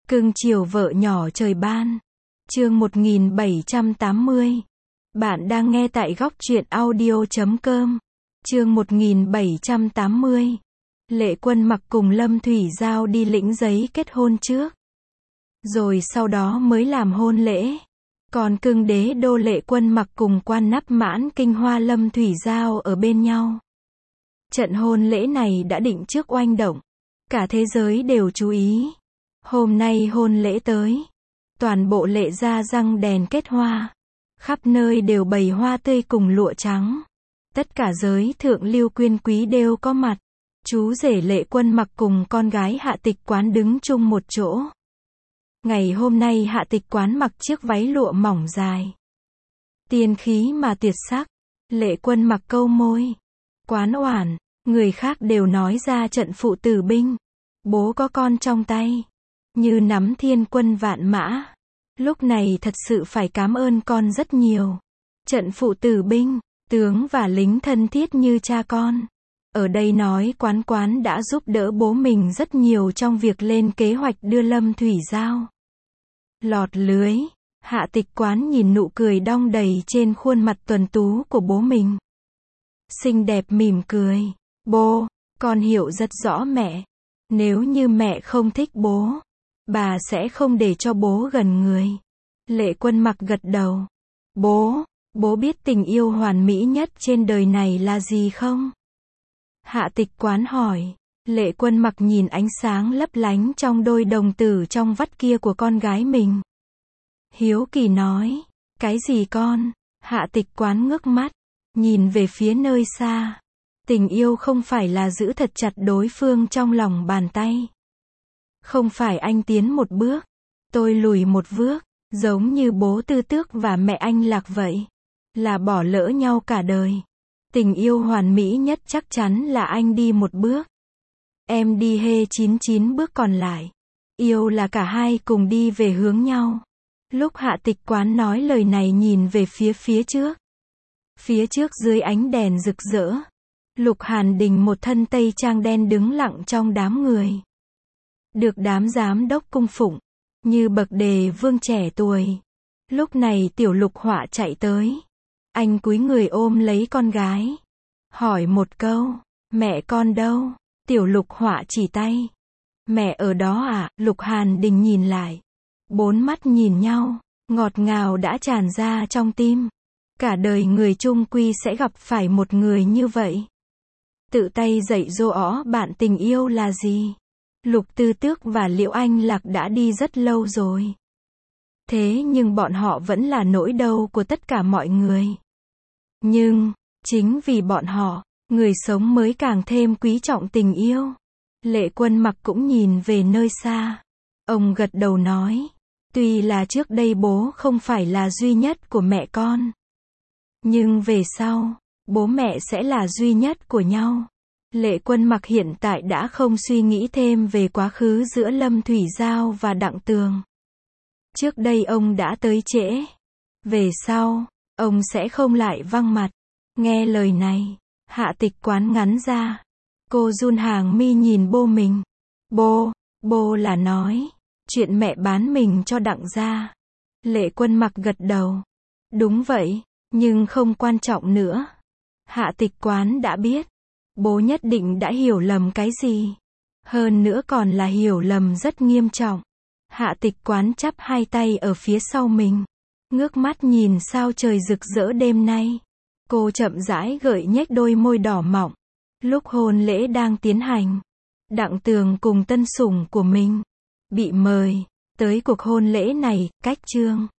Cưng chiều vợ nhỏ trời ban. Chương 1780. Bạn đang nghe tại góc truyện audio.com. Chương 1780. Lệ Quân Mặc cùng Lâm Thủy Giao đi lĩnh giấy kết hôn trước. Rồi sau đó mới làm hôn lễ. Còn cưng đế đô Lệ Quân Mặc cùng quan nắp mãn kinh hoa Lâm Thủy Giao ở bên nhau. Trận hôn lễ này đã định trước oanh động. Cả thế giới đều chú ý. Hôm nay hôn lễ tới. Toàn bộ Lệ gia răng đèn kết hoa. Khắp nơi đều bày hoa tươi cùng lụa trắng. Tất cả giới thượng lưu quyền quý đều có mặt. Chú rể Lệ Quân Mặc cùng con gái Hạ Tịch Quán đứng chung một chỗ. Ngày hôm nay Hạ Tịch Quán mặc chiếc váy lụa mỏng dài. Tiên khí mà tuyệt sắc. Lệ Quân Mặc câu môi. Quán oản, người khác đều nói ra trận phụ tử binh. Bố có con trong tay. Như nắm thiên quân vạn mã. Lúc này thật sự phải cảm ơn con rất nhiều. Trận phụ tử binh, tướng và lính thân thiết như cha con. Ở đây nói quán đã giúp đỡ bố mình rất nhiều trong việc lên kế hoạch đưa Lâm Thủy Giao lọt lưới. Hạ Tịch Quán nhìn nụ cười đong đầy trên khuôn mặt tuấn tú của bố mình. Xinh đẹp mỉm cười. Bố, con hiểu rất rõ mẹ. Nếu như mẹ không thích bố, bà sẽ không để cho bố gần người. Lệ Quân Mặc gật đầu. Bố biết tình yêu hoàn mỹ nhất trên đời này là gì không? Hạ Tịch Quán hỏi. Lệ Quân Mặc nhìn ánh sáng lấp lánh trong đôi đồng tử trong vắt kia của con gái mình. Hiếu kỳ nói. Cái gì con? Hạ Tịch Quán ngước mắt, nhìn về phía nơi xa. Tình yêu không phải là giữ thật chặt đối phương trong lòng bàn tay. Không phải anh tiến một bước, tôi lùi một bước, giống như bố Tư Tước và mẹ anh Lạc vậy. Là bỏ lỡ nhau cả đời. Tình yêu hoàn mỹ nhất chắc chắn là anh đi một bước. Em đi hết 99 bước còn lại. Yêu là cả hai cùng đi về hướng nhau. Lúc Hạ Tịch Quán nói lời này nhìn về phía trước. Phía trước dưới ánh đèn rực rỡ. Lục Hàn Đình một thân tây trang đen đứng lặng trong đám người. Được đám giám đốc cung phụng. Như bậc đề vương trẻ tuổi. Lúc này Tiểu Lục Họa chạy tới. Anh cúi người ôm lấy con gái. Hỏi một câu. Mẹ con đâu? Tiểu Lục Họa chỉ tay. Mẹ ở đó à? Lục Hàn Đình nhìn lại. Bốn mắt nhìn nhau. Ngọt ngào đã tràn ra trong tim. Cả đời người chung quy sẽ gặp phải một người như vậy. Tự tay dạy dỗ bạn tình yêu là gì? Lục Tư Tước và Liễu Anh Lạc đã đi rất lâu rồi. Thế nhưng bọn họ vẫn là nỗi đau của tất cả mọi người. Nhưng, chính vì bọn họ, người sống mới càng thêm quý trọng tình yêu. Lệ Quân Mặc cũng nhìn về nơi xa. Ông gật đầu nói. Tuy là trước đây bố không phải là duy nhất của mẹ con. Nhưng về sau, bố mẹ sẽ là duy nhất của nhau. Lệ Quân Mặc hiện tại đã không suy nghĩ thêm về quá khứ giữa Lâm Thủy Giao và Đặng Tường. Trước đây ông đã tới trễ. Về sau, ông sẽ không lại văng mặt. Nghe lời này, Hạ Tịch Quán ngắn ra. Cô run hàng mi nhìn bố mình. Bố là nói chuyện mẹ bán mình cho Đặng gia. Lệ Quân Mặc gật đầu. Đúng vậy, nhưng không quan trọng nữa. Hạ Tịch Quán đã biết. Bố nhất định đã hiểu lầm cái gì. Hơn nữa còn là hiểu lầm rất nghiêm trọng. Hạ Tịch Quán chắp hai tay ở phía sau mình. Ngước mắt nhìn sao trời rực rỡ đêm nay. Cô chậm rãi gợi nhếch đôi môi đỏ mọng. Lúc hôn lễ đang tiến hành, Đặng Tường cùng tân sủng của mình bị mời tới cuộc hôn lễ này. Cách chương